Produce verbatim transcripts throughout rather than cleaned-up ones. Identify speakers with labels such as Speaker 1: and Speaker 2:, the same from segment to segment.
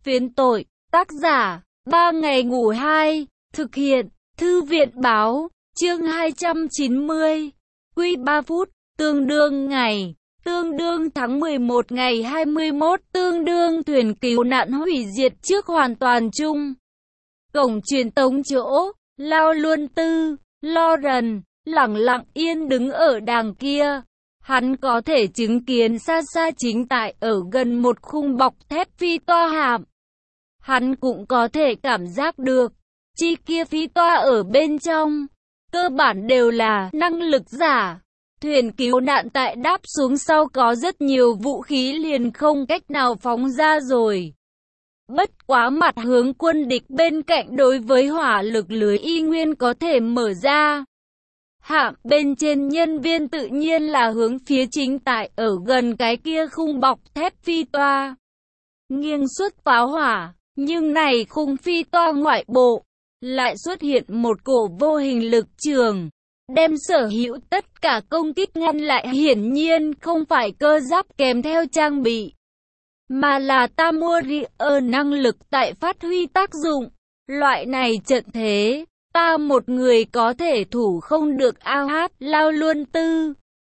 Speaker 1: Phiến tội, tác giả, ba ngày ngủ hai, thực hiện, thư viện báo, chương hai trăm chín mươi, quy ba phút, tương đương ngày, tương đương tháng mười một ngày hai mươi mốt, tương đương thuyền cứu nạn hủy diệt trước hoàn toàn chung. Cổng truyền tống chỗ, Lao Luân Tư, Lauren, lặng lặng yên đứng ở đàng kia. Hắn có thể chứng kiến xa xa chính tại ở gần một khung bọc thép phi toa hạm. Hắn cũng có thể cảm giác được, chi kia phi toa ở bên trong, cơ bản đều là năng lực giả. Thuyền cứu nạn tại đáp xuống sau có rất nhiều vũ khí liền không cách nào phóng ra rồi. Bất quá mặt hướng quân địch bên cạnh đối với hỏa lực lưới y nguyên có thể mở ra. Hạm bên trên nhân viên tự nhiên là hướng phía chính tại ở gần cái kia khung bọc thép phi toa. Nghiêng xuất pháo hỏa, nhưng này khung phi toa ngoại bộ, lại xuất hiện một cổ vô hình lực trường, đem sở hữu tất cả công kích ngăn lại. Hiển nhiên không phải cơ giáp kèm theo trang bị, mà là Tamorier năng lực tại phát huy tác dụng. Loại này trận thế, ta một người có thể thủ không được. A hát Lao Luân Tư,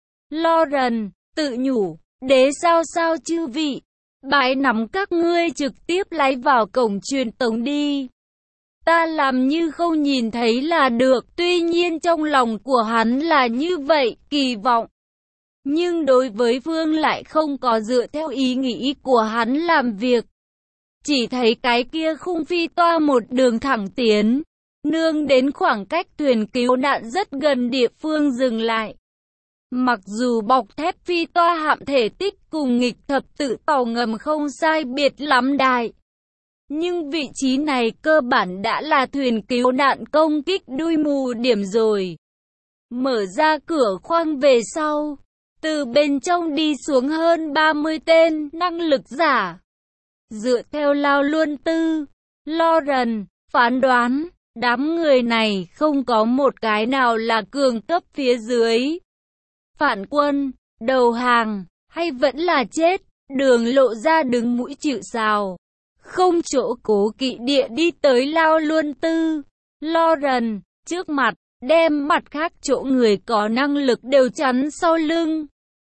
Speaker 1: Lauren, tự nhủ, đế sao sao chư vị, bái nắm các ngươi trực tiếp lái vào cổng truyền tống đi. Ta làm như không nhìn thấy là được. Tuy nhiên trong lòng của hắn là như vậy, kỳ vọng. Nhưng đối với Phương lại không có dựa theo ý nghĩ của hắn làm việc. Chỉ thấy cái kia khung phi toa một đường thẳng tiến, nương đến khoảng cách thuyền cứu nạn rất gần địa phương dừng lại. Mặc dù bọc thép phi toa hạm thể tích cùng nghịch thập tự tàu ngầm không sai biệt lắm đại, nhưng vị trí này cơ bản đã là thuyền cứu nạn công kích đuôi mù điểm rồi. Mở ra cửa khoang về sau, từ bên trong đi xuống hơn ba mươi tên năng lực giả. Dựa theo Lao Luân Tư, Lauren phán đoán, đám người này không có một cái nào là cường cấp phía dưới. Phản quân, đầu hàng, hay vẫn là chết. Đường Lộ Ra đứng mũi chịu sào, không chỗ cố kỵ địa đi tới Lao Luân Tư, Lauren trước mặt, đem mặt khác chỗ người có năng lực đều chắn sau lưng.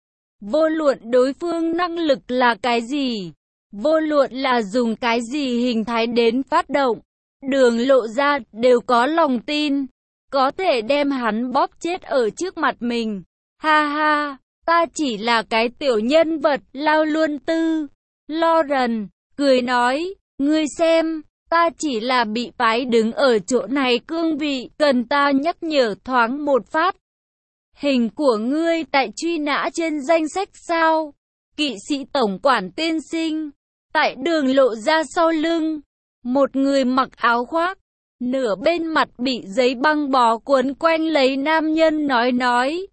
Speaker 1: Vô luận đối phương năng lực là cái gì, vô luận là dùng cái gì hình thái đến phát động, Đường Lộ Ra đều có lòng tin, có thể đem hắn bóp chết ở trước mặt mình. Ha ha, ta chỉ là cái tiểu nhân vật. Lao Luân Tư, Lauren cười nói, ngươi xem, ta chỉ là bị phái đứng ở chỗ này cương vị, cần ta nhắc nhở thoáng một phát. Hình của ngươi tại truy nã trên danh sách sao? Kỵ sĩ tổng quản tiên sinh. Tại Đường Lộ Ra sau lưng, một người mặc áo khoác, nửa bên mặt bị giấy băng bó cuốn quanh lấy nam nhân nói nói.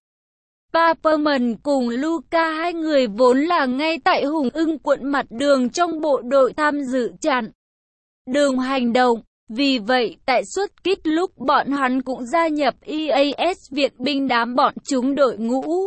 Speaker 1: Paperman cùng Luca hai người vốn là ngay tại Hùng Ưng quận mặt đường trong bộ đội tham dự chặn đường hành động. Vì vậy tại xuất kích lúc bọn hắn cũng gia nhập e a ét viện binh đám bọn chúng đội ngũ.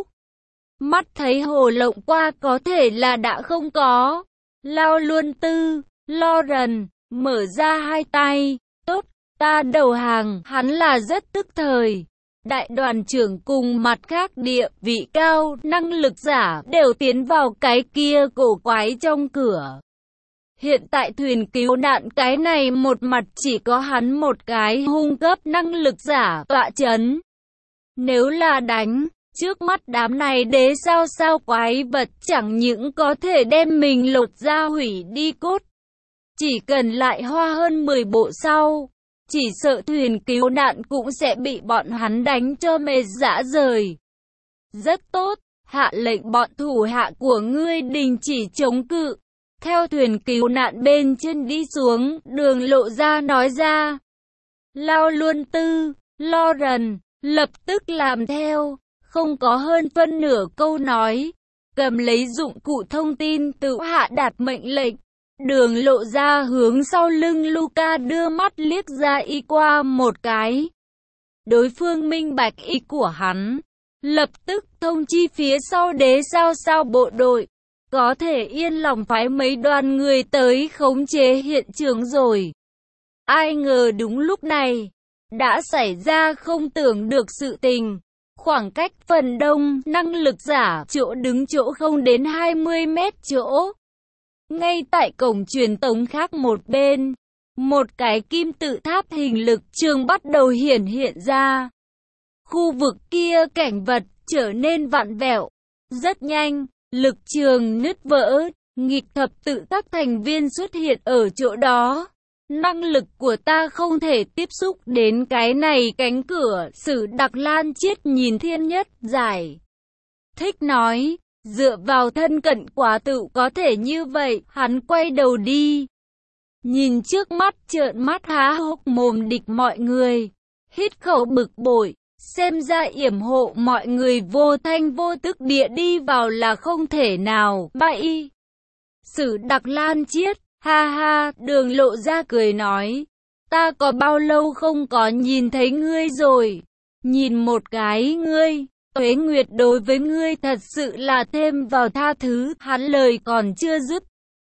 Speaker 1: Mắt thấy hồ lộng qua có thể là đã không có. Lao Luân Tư, Lauren mở ra hai tay, tốt, ta đầu hàng. Hắn là rất tức thời. Đại đoàn trưởng cùng mặt khác địa vị cao, năng lực giả đều tiến vào cái kia cổ quái trong cửa. Hiện tại thuyền cứu nạn cái này một mặt chỉ có hắn một cái hung cấp năng lực giả tọa chấn. Nếu là đánh, trước mắt đám này đế sao sao quái vật chẳng những có thể đem mình lột ra hủy đi cốt. Chỉ cần lại hoa hơn mười bộ sau, chỉ sợ thuyền cứu nạn cũng sẽ bị bọn hắn đánh cho mệt rã rời. Rất tốt, hạ lệnh bọn thủ hạ của ngươi đình chỉ chống cự. Theo thuyền cứu nạn bên trên đi xuống, Đường Lộ Ra nói ra. Lao Luân Tư, Lauren lập tức làm theo, không có hơn phân nửa câu nói, cầm lấy dụng cụ thông tin tự hạ đạt mệnh lệnh. Đường Lộ Ra hướng sau lưng Luca đưa mắt liếc ra y qua một cái. Đối phương minh bạch ý của hắn, lập tức thông chi phía sau đế sao sao bộ đội. có thể yên lòng phái mấy đoàn người tới khống chế hiện trường rồi. Ai ngờ đúng lúc này, đã xảy ra không tưởng được sự tình. Khoảng cách phần đông, năng lực giả, chỗ đứng chỗ không đến hai mươi mét chỗ. Ngay tại cổng truyền tống khác một bên, một cái kim tự tháp hình lực trường bắt đầu hiển hiện ra. Khu vực kia cảnh vật trở nên vặn vẹo. Rất nhanh, lực trường nứt vỡ, nghịch thập tự các thành viên xuất hiện ở chỗ đó. Năng lực của ta không thể tiếp xúc đến cái này cánh cửa. Sử Đặc Lan Chiết nhìn Thiên Nhất giải thích nói, dựa vào thân cận quả tự có thể như vậy. Hắn quay đầu đi, nhìn trước mắt trợn mắt há hốc mồm địch mọi người, hít khẩu bực bội. Xem ra yểm hộ mọi người vô thanh vô tức địa đi vào là không thể nào. Bậy! Sử Đặc Lan Chiết, ha ha, Đường Lộ ra cười nói, ta có bao lâu không có nhìn thấy ngươi rồi. Nhìn một cái ngươi, Tuế Nguyệt đối với ngươi thật sự là thêm vào tha thứ. Hắn lời còn chưa dứt,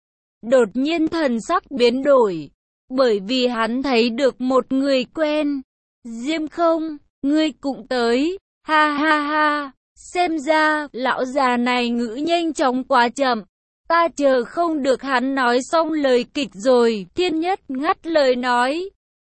Speaker 1: đột nhiên thần sắc biến đổi, bởi vì hắn thấy được một người quen. Diêm Không, ngươi cũng tới, ha ha ha, xem ra, lão già này ngữ nhanh chóng quá chậm, ta chờ không được hắn nói xong lời kịch rồi. Thiên Nhất ngắt lời nói,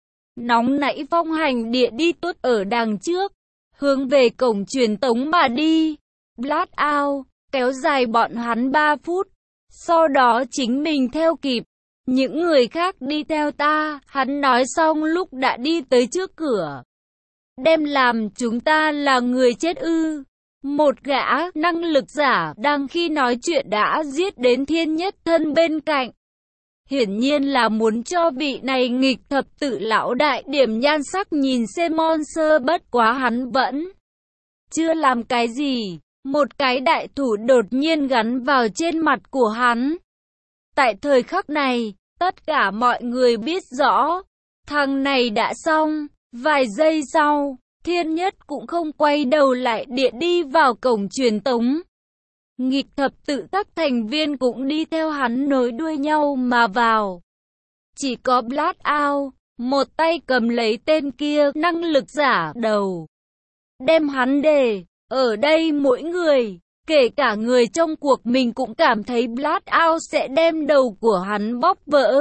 Speaker 1: nóng nảy phong hành địa đi tốt ở đằng trước, hướng về cổng truyền tống mà đi. Blast out, kéo dài bọn hắn ba phút, sau đó chính mình theo kịp, những người khác đi theo ta. Hắn nói xong lúc đã đi tới trước cửa. Đem làm chúng ta là người chết ư? Một gã năng lực giả đang khi nói chuyện đã giết đến Thiên Nhất thân bên cạnh. Hiển nhiên là muốn cho vị này nghịch thập tự lão đại điểm nhan sắc nhìn xem monster, bất quá hắn vẫn chưa làm cái gì. Một cái đại thủ đột nhiên gắn vào trên mặt của hắn. Tại thời khắc này, tất cả mọi người biết rõ, thằng này đã xong. Vài giây sau, Thiên Nhất cũng không quay đầu lại địa đi vào cổng truyền tống. Nghịch thập tự các thành viên cũng đi theo hắn nối đuôi nhau mà vào. Chỉ có Blast Out, một tay cầm lấy tên kia năng lực giả đầu, đem hắn để ở đây. Mỗi người, kể cả người trong cuộc mình cũng cảm thấy Blast Out sẽ đem đầu của hắn bóp vỡ.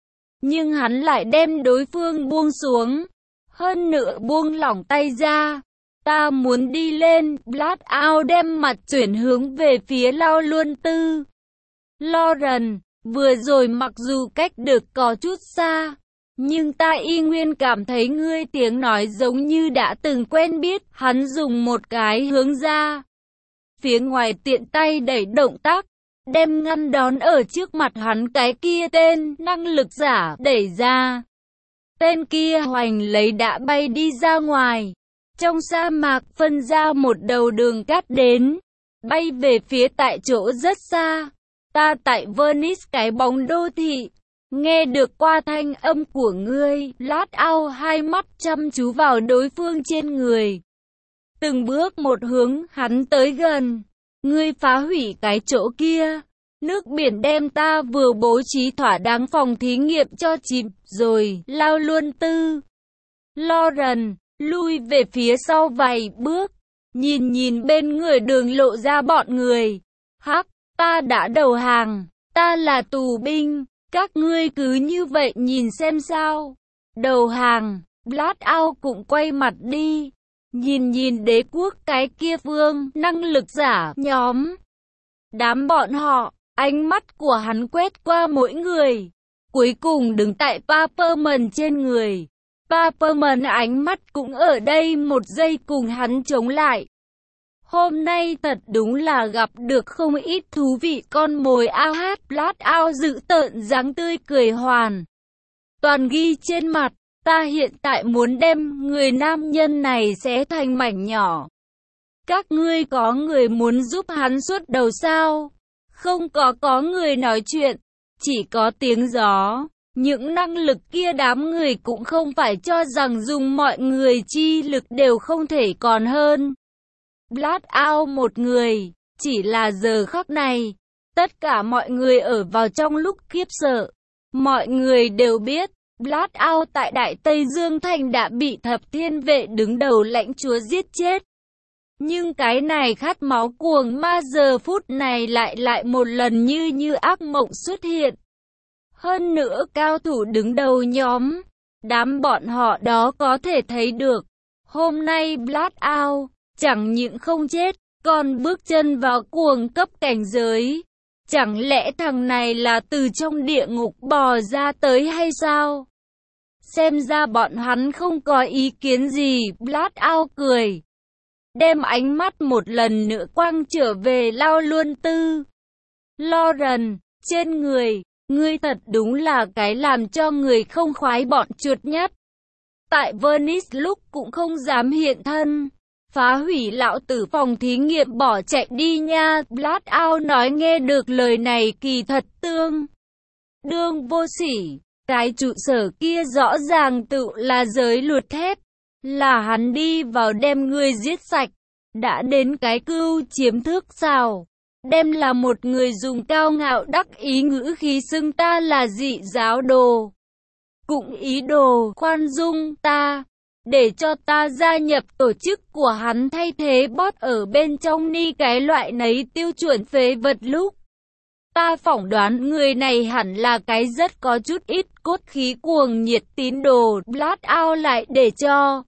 Speaker 1: Nhưng hắn lại đem đối phương buông xuống. Hơn nữa buông lỏng tay ra. Ta muốn đi lên. Blast Out đem mặt chuyển hướng về phía Lao Luân Tư. Lauren, vừa rồi mặc dù cách được có chút xa, nhưng ta y nguyên cảm thấy ngươi tiếng nói giống như đã từng quen biết. Hắn dùng một cái hướng ra phía ngoài, tiện tay đẩy động tác, đem ngăn đón ở trước mặt hắn cái kia tên năng lực giả đẩy ra. Tên kia hoành lấy đã bay đi ra ngoài. Trong sa mạc phân ra một đầu đường cát đến, bay về phía tại chỗ rất xa. Ta tại Venice, cái bóng đô thị. Nghe được qua thanh âm của ngươi. Blast Out hai mắt chăm chú vào đối phương trên người. Từng bước một hướng hắn tới gần. Ngươi phá hủy cái chỗ kia. Nước biển đem ta vừa bố trí thỏa đáng phòng thí nghiệm cho chìm rồi. Lao Luân Tư. Lauren, lui về phía sau vài bước. Nhìn nhìn bên người Đường Lộ ra bọn người. Hắc, ta đã đầu hàng. Ta là tù binh. Các ngươi cứ như vậy nhìn xem sao. Đầu hàng. Blast Out cũng quay mặt đi. Nhìn nhìn đế quốc cái kia vương năng lực giả nhóm. Đám bọn họ. Ánh mắt của hắn quét qua mỗi người. Cuối cùng đứng tại Paperman trên người. Paperman ánh mắt cũng ở đây một giây cùng hắn chống lại. Hôm nay thật đúng là gặp được không ít thú vị con mồi. A hát. Blast Out giữ tợn dáng tươi cười hoàn toàn ghi trên mặt. Ta hiện tại muốn đem người nam nhân này xé thành mảnh nhỏ. Các ngươi có người muốn giúp hắn xuất đầu sao? Không có có người nói chuyện, chỉ có tiếng gió. Những năng lực kia đám người cũng không phải cho rằng dùng mọi người chi lực đều không thể còn hơn. Blast Out một người, chỉ là giờ khắc này, Tất cả mọi người ở vào trong lúc khiếp sợ. Mọi người đều biết, Blackout tại Đại Tây Dương Thành đã bị thập thiên vệ đứng đầu lãnh chúa giết chết. Nhưng cái này khát máu cuồng ma giờ phút này lại lại một lần như như ác mộng xuất hiện. Hơn nữa cao thủ đứng đầu nhóm, đám bọn họ đó có thể thấy được. Hôm nay Blackout chẳng những không chết, còn bước chân vào cuồng cấp cảnh giới. Chẳng lẽ thằng này là từ trong địa ngục bò ra tới hay sao? Xem ra bọn hắn không có ý kiến gì, Blackout cười. Đem ánh mắt một lần nữa quăng trở về Lao Luân Tư. Lauren, trên người, ngươi thật đúng là cái làm cho người không khoái bọn chuột nhất. Tại Venice lúc cũng không dám hiện thân. Phá hủy lão tử phòng thí nghiệm bỏ chạy đi nha. Blackout nói nghe được lời này kỳ thật tương đương vô sỉ. Cái trụ sở kia rõ ràng tự là giới luật thép. Là hắn đi vào đem người giết sạch. Đã đến cái cưu chiếm thước sao. Đem là một người dùng cao ngạo đắc ý ngữ khí xưng ta là dị giáo đồ. Cũng ý đồ khoan dung ta. Để cho ta gia nhập tổ chức của hắn thay thế bot ở bên trong ni cái loại nấy tiêu chuẩn phế vật lúc. Ta phỏng đoán người này hẳn là cái rất có chút ít cốt khí cuồng nhiệt tín đồ. Blackout lại để cho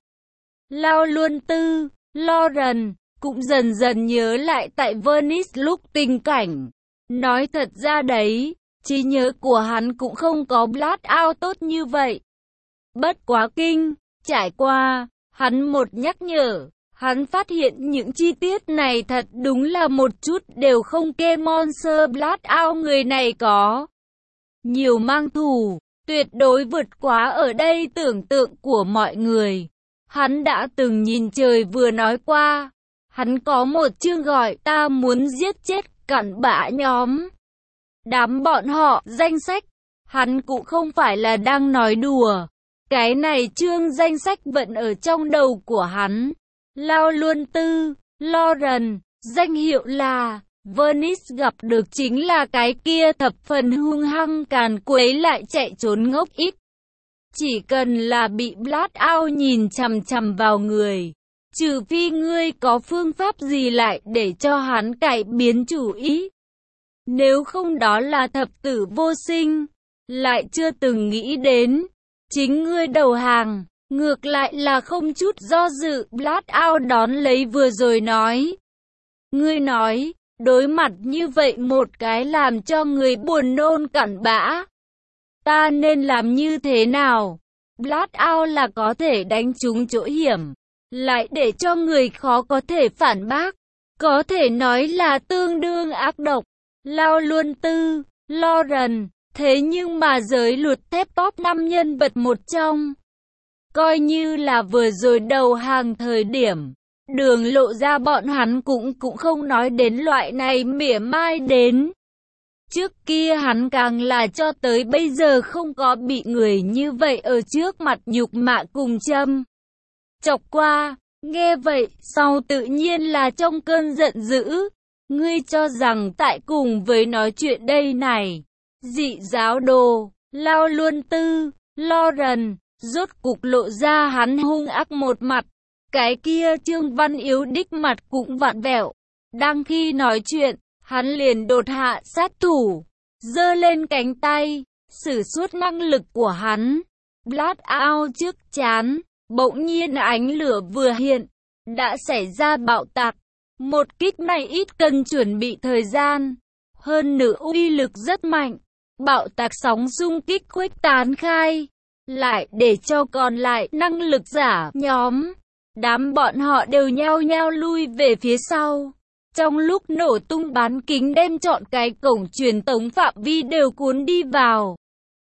Speaker 1: Lao Luân Tư, Lauren cũng dần dần nhớ lại tại Venice lúc tình cảnh. Nói thật ra đấy, trí nhớ của hắn cũng không có Blackout tốt như vậy. Bất quá kinh. Trải qua, hắn một nhắc nhở, hắn phát hiện những chi tiết này thật đúng là một chút đều không kê Monster Blackout người này có. Nhiều mang thù, tuyệt đối vượt quá ở đây tưởng tượng của mọi người. Hắn đã từng nhìn trời vừa nói qua, hắn có một chương gọi ta muốn giết chết cặn bã nhóm. Đám bọn họ danh sách, hắn cũng không phải là đang nói đùa. Cái này chương danh sách vẫn ở trong đầu của hắn. Lao Luân Tư, Lauren, danh hiệu là Venice gặp được chính là cái kia thập phần hung hăng càn quấy lại chạy trốn ngốc ít. Chỉ cần là bị Blackout nhìn chằm chằm vào người, trừ phi ngươi có phương pháp gì lại để cho hắn cải biến chủ ý. Nếu không đó là thập tử vô sinh, lại chưa từng nghĩ đến. Chính ngươi đầu hàng, ngược lại là không chút do dự. Blackout đón lấy vừa rồi nói. Ngươi nói, đối mặt như vậy một cái làm cho người buồn nôn cặn bã. Ta nên làm như thế nào? Blackout là có thể đánh trúng chỗ hiểm, lại để cho người khó có thể phản bác. Có thể nói là tương đương ác độc. Lao Luân Tư, Lauren. Thế nhưng mà giới luật thép top năm nhân vật một trong. Coi như là vừa rồi đầu hàng thời điểm. Đường lộ ra bọn hắn cũng cũng không nói đến loại này mỉa mai đến. Trước kia hắn càng là cho tới bây giờ không có bị người như vậy ở trước mặt nhục mạ cùng châm chọc qua. Nghe vậy, sau tự nhiên là trong cơn giận dữ. Ngươi cho rằng tại cùng với nói chuyện đây này. Dị giáo đồ, Lao Luân Tư, Lauren, rốt cục lộ ra hắn hung ác một mặt. Cái kia Trương Văn Yếu đích mặt cũng vặn vẹo. Đang khi nói chuyện, hắn liền đột hạ sát thủ, giơ lên cánh tay, sử xuất năng lực của hắn. Blackout trước chán, bỗng nhiên ánh lửa vừa hiện, đã xảy ra bạo tạc. Một kích này ít cần chuẩn bị thời gian, hơn nữa uy lực rất mạnh. Bạo tạc sóng xung kích khuếch tán khai, lại để cho còn lại năng lực giả nhóm. Đám bọn họ đều nhao nhao lui về phía sau. Trong lúc nổ tung bán kính đem trọn cái cổng truyền tống phạm vi đều cuốn đi vào.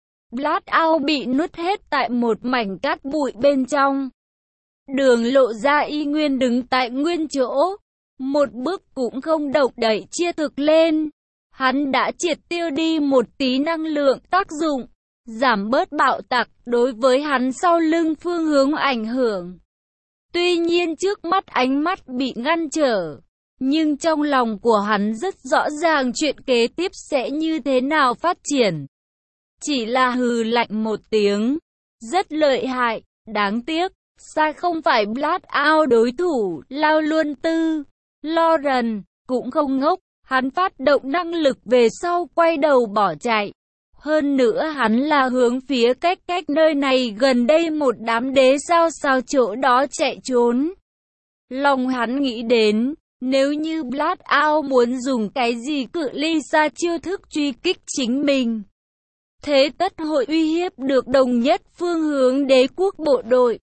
Speaker 1: Blackout bị nuốt hết tại một mảnh cát bụi bên trong. Đường lộ ra y nguyên đứng tại nguyên chỗ. Một bước cũng không động đậy chia thực lên. Hắn đã triệt tiêu đi một tí năng lượng tác dụng, giảm bớt bạo tạc đối với hắn sau lưng phương hướng ảnh hưởng. Tuy nhiên trước mắt ánh mắt bị ngăn trở, Nhưng trong lòng của hắn rất rõ ràng chuyện kế tiếp sẽ như thế nào phát triển. Chỉ là hừ lạnh một tiếng. Rất lợi hại, đáng tiếc. Sai không phải Blackout đối thủ, Lao Luân Tư. Lauren cũng không ngốc, hắn phát động năng lực về sau quay đầu bỏ chạy. Hơn nữa hắn là hướng phía cách cách nơi này gần đây một đám đế sao sao chỗ đó chạy trốn. Lòng hắn nghĩ đến, nếu như Blackout muốn dùng cái gì cự ly xa chiêu thức truy kích chính mình, thế tất hội uy hiếp được đồng nhất phương hướng đế quốc bộ đội.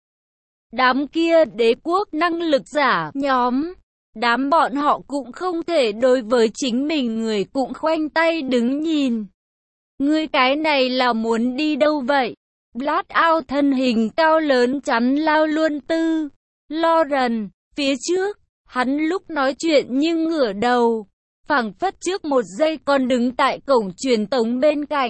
Speaker 1: Đám kia đế quốc năng lực giả nhóm, đám bọn họ cũng không thể đối với chính mình người cũng khoanh tay đứng nhìn. Ngươi cái này là muốn đi đâu vậy? Blackout thân hình cao lớn chắn Lao Luân Tư. Lauren, phía trước, hắn lúc nói chuyện nhưng ngửa đầu, phảng phất trước một giây còn đứng tại cổng truyền tống bên cạnh.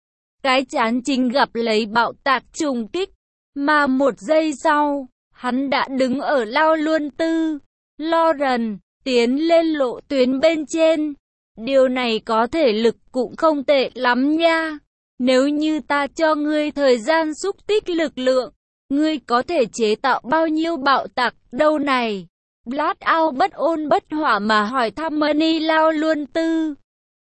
Speaker 1: Cái chán chính gặp lấy bạo tạc trùng kích, mà một giây sau, hắn đã đứng ở Lao Luân Tư. Lauren, tiến lên lộ tuyến bên trên. Điều này có thể lực cũng không tệ lắm nha. Nếu như ta cho ngươi thời gian xúc tích lực lượng, ngươi có thể chế tạo bao nhiêu bạo tạc đâu này? Blackout bất ôn bất hỏa mà hỏi thăm Money Lao Luân Tư.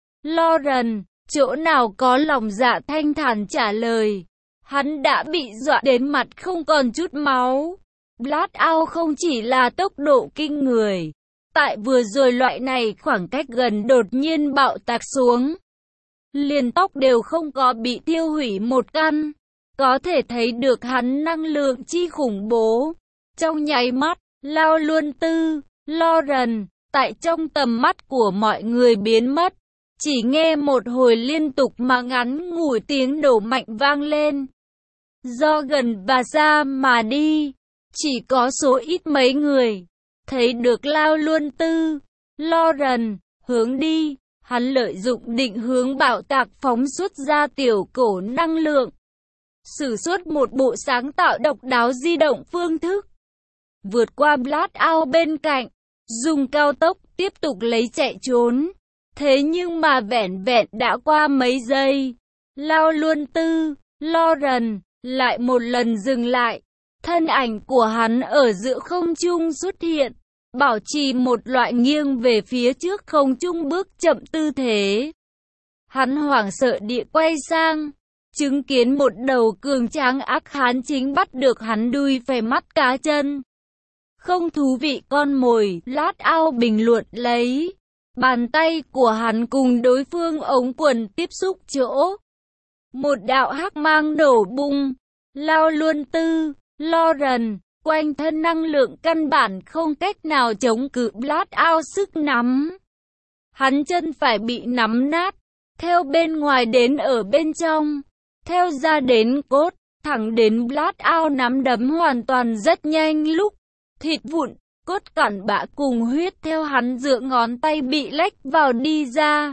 Speaker 1: Lauren, chỗ nào có lòng dạ thanh thản trả lời. Hắn đã bị dọa đến mặt không còn chút máu. Blackout không chỉ là tốc độ kinh người. Tại vừa rồi loại này khoảng cách gần đột nhiên bạo tạc xuống. Liền tóc đều không có bị tiêu hủy một căn. Có thể thấy được hắn năng lượng chi khủng bố. Trong nháy mắt, Lao Luân Tư, Lauren, tại trong tầm mắt của mọi người biến mất. Chỉ nghe một hồi liên tục mà ngắn ngủi tiếng nổ mạnh vang lên. Do gần và xa mà đi, chỉ có số ít mấy người thấy được Lao Luân Tư. Lauren hướng đi, hắn lợi dụng định hướng bạo tạc phóng xuất ra tiểu cổ năng lượng, sử xuất một bộ sáng tạo độc đáo di động phương thức, vượt qua Blackout bên cạnh, dùng cao tốc tiếp tục lấy chạy trốn. Thế nhưng mà vẻn vẹn đã qua mấy giây, Lao Luân Tư, Lauren lại một lần dừng lại. Thân ảnh của hắn ở giữa không trung xuất hiện, bảo trì một loại nghiêng về phía trước không trung bước chậm tư thế. Hắn hoảng sợ địa quay sang, chứng kiến một đầu cường tráng ác hán chính bắt được hắn đuôi phải mắt cá chân. Không thú vị con mồi, Blackout bình luận lấy. Bàn tay của hắn cùng đối phương ống quần tiếp xúc chỗ. Một đạo hắc mang nổ bung. Lao Luân Tư, Lauren, quanh thân năng lượng căn bản không cách nào chống cự Blackout sức nắm. Hắn chân phải bị nắm nát, theo bên ngoài đến ở bên trong, theo ra đến cốt, thẳng đến Blackout nắm đấm hoàn toàn rất nhanh lúc. Thịt vụn, cốt cặn bã cùng huyết theo hắn giữa ngón tay bị lách vào đi ra.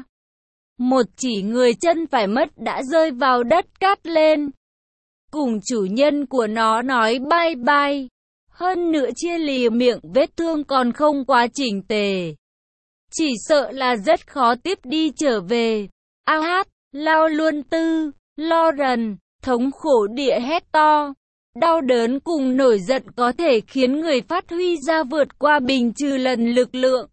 Speaker 1: Một chỉ người chân phải mất đã rơi vào đất cát lên. Cùng chủ nhân của nó nói bye bye. Hơn nữa chia lìa miệng vết thương còn không quá chỉnh tề. Chỉ sợ là rất khó tiếp đi trở về. A hát, Lao Luân Tư, Lauren, thống khổ địa hét to. Đau đớn cùng nổi giận có thể khiến người phát huy ra vượt qua bình trừ lần lực lượng.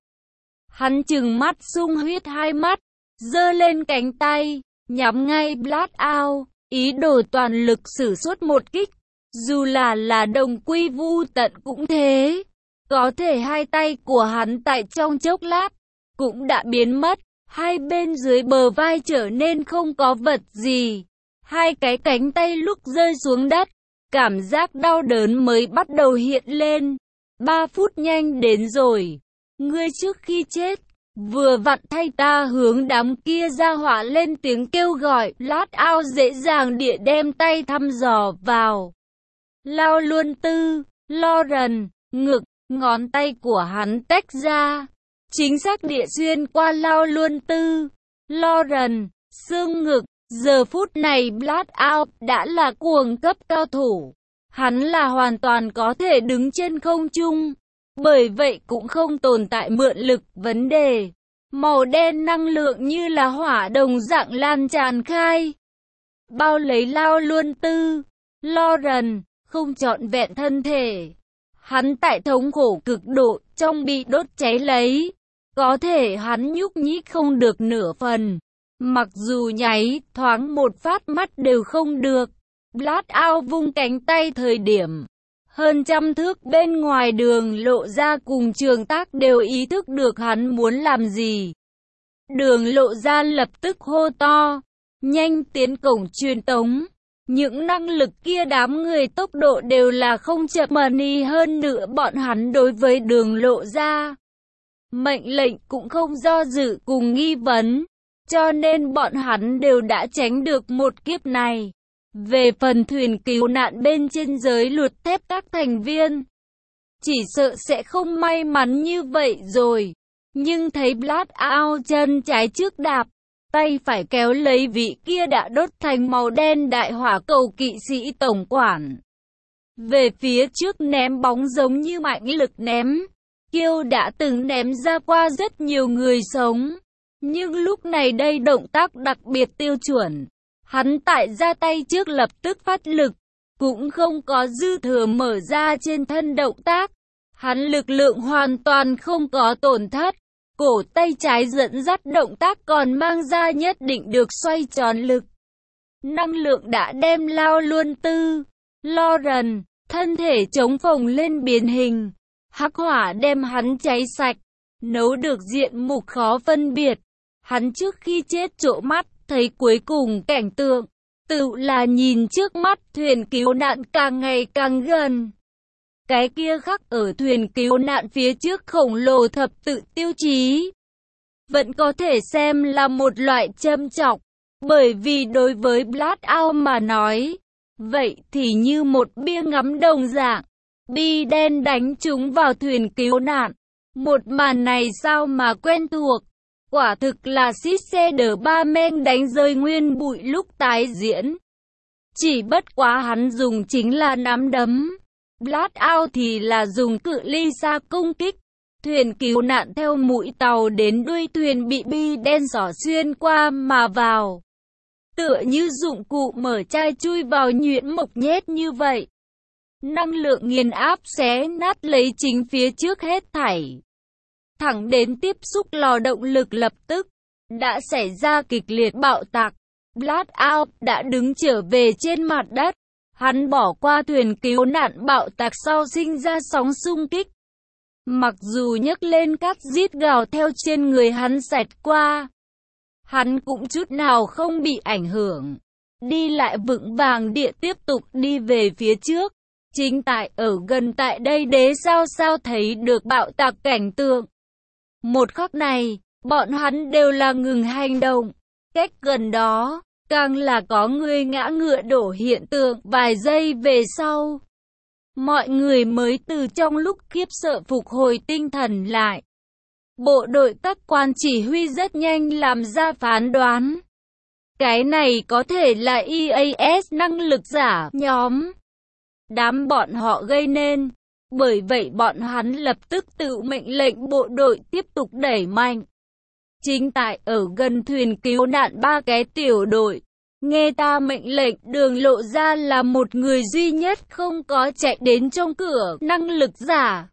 Speaker 1: Hắn trừng mắt sung huyết hai mắt, giơ lên cánh tay, nhắm ngay Blackout, ý đồ toàn lực sử xuất một kích. Dù là là đồng quy vu tận cũng thế. Có thể hai tay của hắn tại trong chốc lát cũng đã biến mất, hai bên dưới bờ vai trở nên không có vật gì. Hai cái cánh tay lúc rơi xuống đất, cảm giác đau đớn mới bắt đầu hiện lên. Ba phút nhanh đến rồi. Ngươi trước khi chết, vừa vặn thay ta hướng đám kia ra hỏa lên tiếng kêu gọi. Blackout dễ dàng địa đem tay thăm dò vào Lao Luân Tư, Lauren, ngực, ngón tay của hắn tách ra, chính xác địa xuyên qua Lao Luân Tư, Lauren, xương ngực. Giờ phút này Blackout đã là cuồng cấp cao thủ. Hắn là hoàn toàn có thể đứng trên không trung, Bởi vậy cũng không tồn tại mượn lực vấn đề. Màu đen năng lượng như là hỏa đồng dạng lan tràn khai, bao lấy Lao Luân Tư, Lo Rần, không trọn vẹn thân thể. Hắn tại thống khổ cực độ, trong bị đốt cháy lấy. Có thể hắn nhúc nhích không được nửa phần. Mặc dù nháy, thoáng một phát mắt đều không được. Blackout vung cánh tay thời điểm. Hơn trăm thước bên ngoài đường lộ ra cùng Trường Tác đều ý thức được hắn muốn làm gì. Đường lộ ra lập tức hô to. Nhanh tiến cổng truyền tống. Những năng lực kia đám người tốc độ đều là không chậm mani hơn nữa bọn hắn đối với đường lộ ra. Mệnh lệnh cũng không do dự cùng nghi vấn. Cho nên bọn hắn đều đã tránh được một kiếp này. Về phần thuyền cứu nạn bên trên giới luật thép các thành viên, chỉ sợ sẽ không may mắn như vậy rồi. Nhưng thấy Blackout chân trái trước đạp, tay phải kéo lấy vị kia đã đốt thành màu đen đại hỏa cầu kỵ sĩ tổng quản. Về phía trước ném bóng giống như mạnh lực ném. Kiêu đã từng ném ra qua rất nhiều người sống. Nhưng lúc này đây động tác đặc biệt tiêu chuẩn. Hắn tại ra tay trước lập tức phát lực. Cũng không có dư thừa mở ra trên thân động tác. Hắn lực lượng hoàn toàn không có tổn thất. Cổ tay trái dẫn dắt động tác còn mang ra nhất định được xoay tròn lực. Năng lượng đã đem Lao Luân Tư, Lo Rần, thân thể chống phồng lên biến hình. Hắc hỏa đem hắn cháy sạch, nấu được diện mục khó phân biệt. Hắn trước khi chết trộm mắt, thấy cuối cùng cảnh tượng, tự là nhìn trước mắt thuyền cứu nạn càng ngày càng gần. Cái kia khắc ở thuyền cứu nạn phía trước khổng lồ thập tự tiêu chí, vẫn có thể xem là một loại châm chọc, bởi vì đối với Blackout mà nói, vậy thì như một bia ngắm đồng dạng, bi đen đánh trúng vào thuyền cứu nạn. Một màn này sao mà quen thuộc, quả thực là xít xe đờ ba men đánh rơi nguyên bụi lúc tái diễn. Chỉ bất quá hắn dùng chính là nắm đấm. Blackout thì là dùng cự ly xa công kích. Thuyền cứu nạn theo mũi tàu đến đuôi thuyền bị bi đen xỏ xuyên qua mà vào. Tựa như dụng cụ mở chai chui vào nhuyễn mộc nhét như vậy. Năng lượng nghiền áp xé nát lấy chính phía trước hết thảy. Thẳng đến tiếp xúc lò động lực lập tức. Đã xảy ra kịch liệt bạo tạc. Blackout đã đứng trở về trên mặt đất. Hắn bỏ qua thuyền cứu nạn bạo tạc sau sinh ra sóng xung kích. Mặc dù nhấc lên cát rít gào theo trên người hắn xẹt qua, hắn cũng chút nào không bị ảnh hưởng. Đi lại vững vàng địa tiếp tục đi về phía trước. Chính tại ở gần tại đây đế sao sao thấy được bạo tạc cảnh tượng. Một khắc này, bọn hắn đều là ngừng hành động. Cách gần đó, càng là có người ngã ngựa đổ hiện tượng vài giây về sau. Mọi người mới từ trong lúc khiếp sợ phục hồi tinh thần lại. Bộ đội các quan chỉ huy rất nhanh làm ra phán đoán. Cái này có thể là e a ét năng lực giả nhóm. Đám bọn họ gây nên. Bởi vậy bọn hắn lập tức tự mệnh lệnh bộ đội tiếp tục đẩy mạnh. Chính tại ở gần thuyền cứu nạn ba cái tiểu đội. Nghe ta mệnh lệnh, đường lộ ra là một người duy nhất không có chạy đến trong cửa năng lực giả.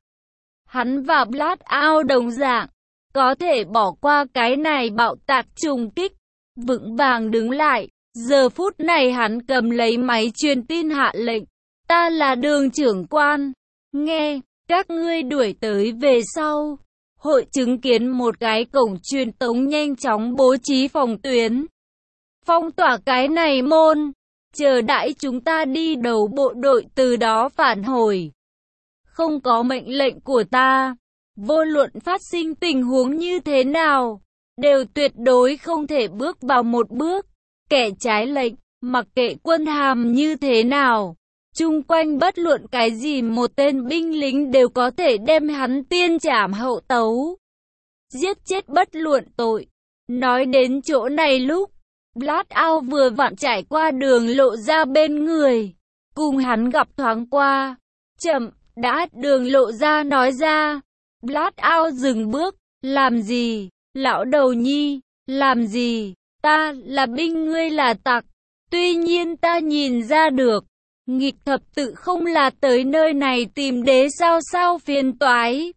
Speaker 1: Hắn và Blackout đồng dạng, có thể bỏ qua cái này bạo tạc trùng kích, vững vàng đứng lại. Giờ phút này hắn cầm lấy máy truyền tin hạ lệnh. Ta là đường trưởng quan. Nghe, các ngươi đuổi tới về sau. Hội chứng kiến một cái cổng truyền tống nhanh chóng bố trí phòng tuyến. Phong tỏa cái này môn, chờ đãi chúng ta đi đầu bộ đội từ đó phản hồi. Không có mệnh lệnh của ta, vô luận phát sinh tình huống như thế nào, đều tuyệt đối không thể bước vào một bước. Kẻ trái lệnh, mặc kệ quân hàm như thế nào, chung quanh bất luận cái gì một tên binh lính đều có thể đem hắn tiên trảm hậu tấu. Giết chết bất luận tội. Nói đến chỗ này lúc, Blackout vừa vặn trải qua đường lộ ra bên người, cùng hắn gặp thoáng qua. Chậm, Đã, Đường Lộ Gia nói ra. Blast Out dừng bước. Làm gì? Lão đầu nhi, làm gì? Ta là binh, ngươi là tặc. Tuy nhiên ta nhìn ra được, nghịch thập tự không là tới nơi này tìm đế sao sao phiền toái,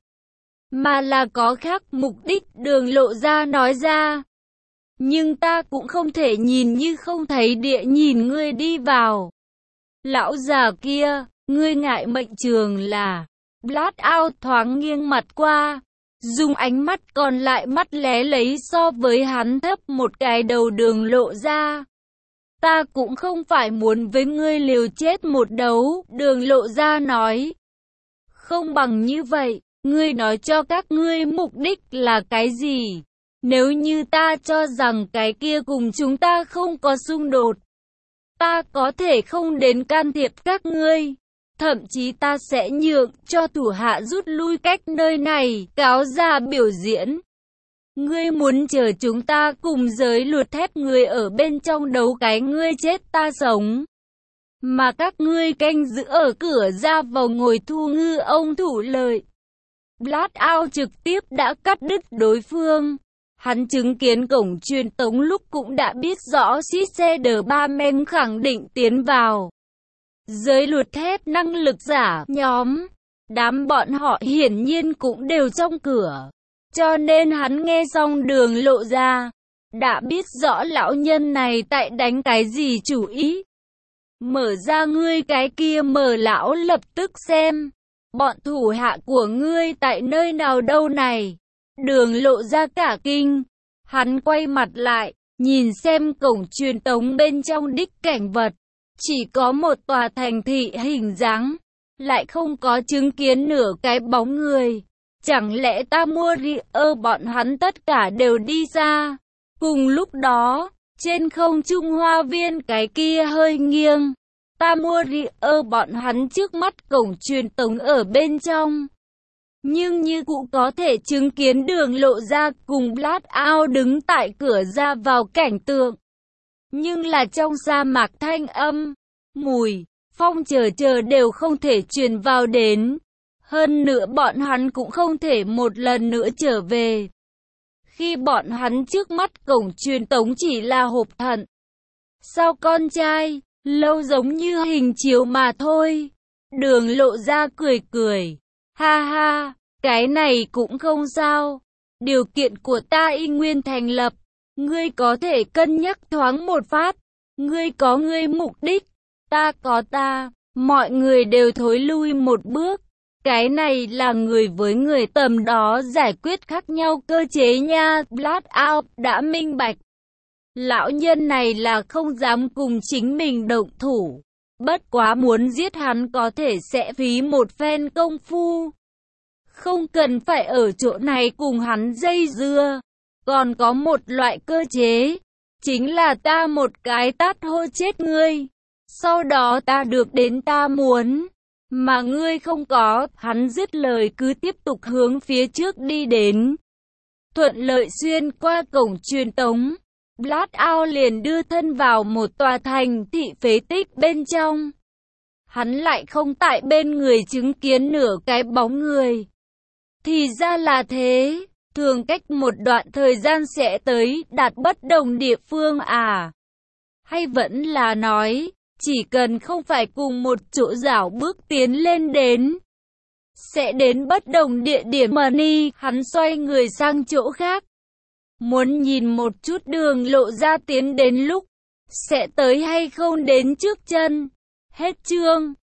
Speaker 1: mà là có khác mục đích, Đường Lộ Gia nói ra. Nhưng ta cũng không thể nhìn như không thấy địa nhìn ngươi đi vào. Lão già kia, ngươi ngại mệnh trường là. Blast Out thoáng nghiêng mặt qua, dùng ánh mắt còn lại mắt lé lấy so với hắn thấp một cái đầu Đường Lộ Gia. Ta cũng không phải muốn với ngươi liều chết một đấu, Đường Lộ Gia nói. Không bằng như vậy, ngươi nói cho các ngươi mục đích là cái gì? Nếu như ta cho rằng cái kia cùng chúng ta không có xung đột, ta có thể không đến can thiệp các ngươi. Thậm chí ta sẽ nhượng cho thủ hạ rút lui cách nơi này, cáo ra biểu diễn. Ngươi muốn chờ chúng ta cùng giới luật thép người ở bên trong đấu cái ngươi chết ta sống, mà các ngươi canh giữ ở cửa ra vào ngồi thu ngư ông thủ lợi. Blast Out trực tiếp đã cắt đứt đối phương. Hắn chứng kiến cổng truyền tống lúc cũng đã biết rõ Sisse đờ ba men khẳng định tiến vào giới luật thép năng lực giả nhóm. Đám bọn họ hiển nhiên cũng đều trong cửa. Cho nên hắn nghe xong Đường Lộ Gia, đã biết rõ lão nhân này tại đánh cái gì chủ ý. Mở ra ngươi cái kia, mở lão lập tức xem. Bọn thủ hạ của ngươi tại nơi nào đâu này? Đường Lộ Gia cả kinh. Hắn quay mặt lại, nhìn xem cổng truyền tống bên trong đích cảnh vật. Chỉ có một tòa thành thị hình dáng, lại không có chứng kiến nửa cái bóng người. Chẳng lẽ ta mua ri ơ bọn hắn tất cả đều đi ra? Cùng lúc đó, trên không trung hoa viên cái kia hơi nghiêng. Ta mua ri ơ bọn hắn trước mắt cổng truyền tống ở bên trong. Nhưng như cũng có thể chứng kiến Đường Lộ Gia cùng Blast Out đứng tại cửa ra vào cảnh tượng. Nhưng là trong sa mạc thanh âm, mùi, phong chờ chờ đều không thể truyền vào đến. Hơn nữa bọn hắn cũng không thể một lần nữa trở về. Khi bọn hắn trước mắt cổng truyền tống chỉ là hộp thận. Sao con trai, lâu giống như hình chiếu mà thôi. Đường Lộ Gia cười cười. Ha ha, cái này cũng không sao. Điều kiện của ta y nguyên thành lập. Ngươi có thể cân nhắc thoáng một phát. Ngươi có ngươi mục đích, ta có ta. Mọi người đều thối lui một bước. Cái này là người với người tầm đó giải quyết khác nhau cơ chế nha. Blast Out đã minh bạch. Lão nhân này là không dám cùng chính mình động thủ. Bất quá muốn giết hắn có thể sẽ phí một phen công phu. Không cần phải ở chỗ này cùng hắn dây dưa. Còn có một loại cơ chế, chính là ta một cái tát hô chết ngươi. Sau đó ta được đến ta muốn, mà ngươi không có. Hắn dứt lời cứ tiếp tục hướng phía trước đi đến. Thuận lợi xuyên qua cổng truyền tống, Blast Out liền đưa thân vào một tòa thành thị phế tích bên trong. Hắn lại không tại bên người chứng kiến nửa cái bóng người. Thì ra là thế, thường cách một đoạn thời gian sẽ tới đạt bất đồng địa phương à? Hay vẫn là nói, chỉ cần không phải cùng một chỗ dạo bước tiến lên đến, sẽ đến bất đồng địa điểm mà ni. Hắn xoay người sang chỗ khác, muốn nhìn một chút Đường Lộ Gia tiến đến lúc, sẽ tới hay không đến trước chân. Hết chương.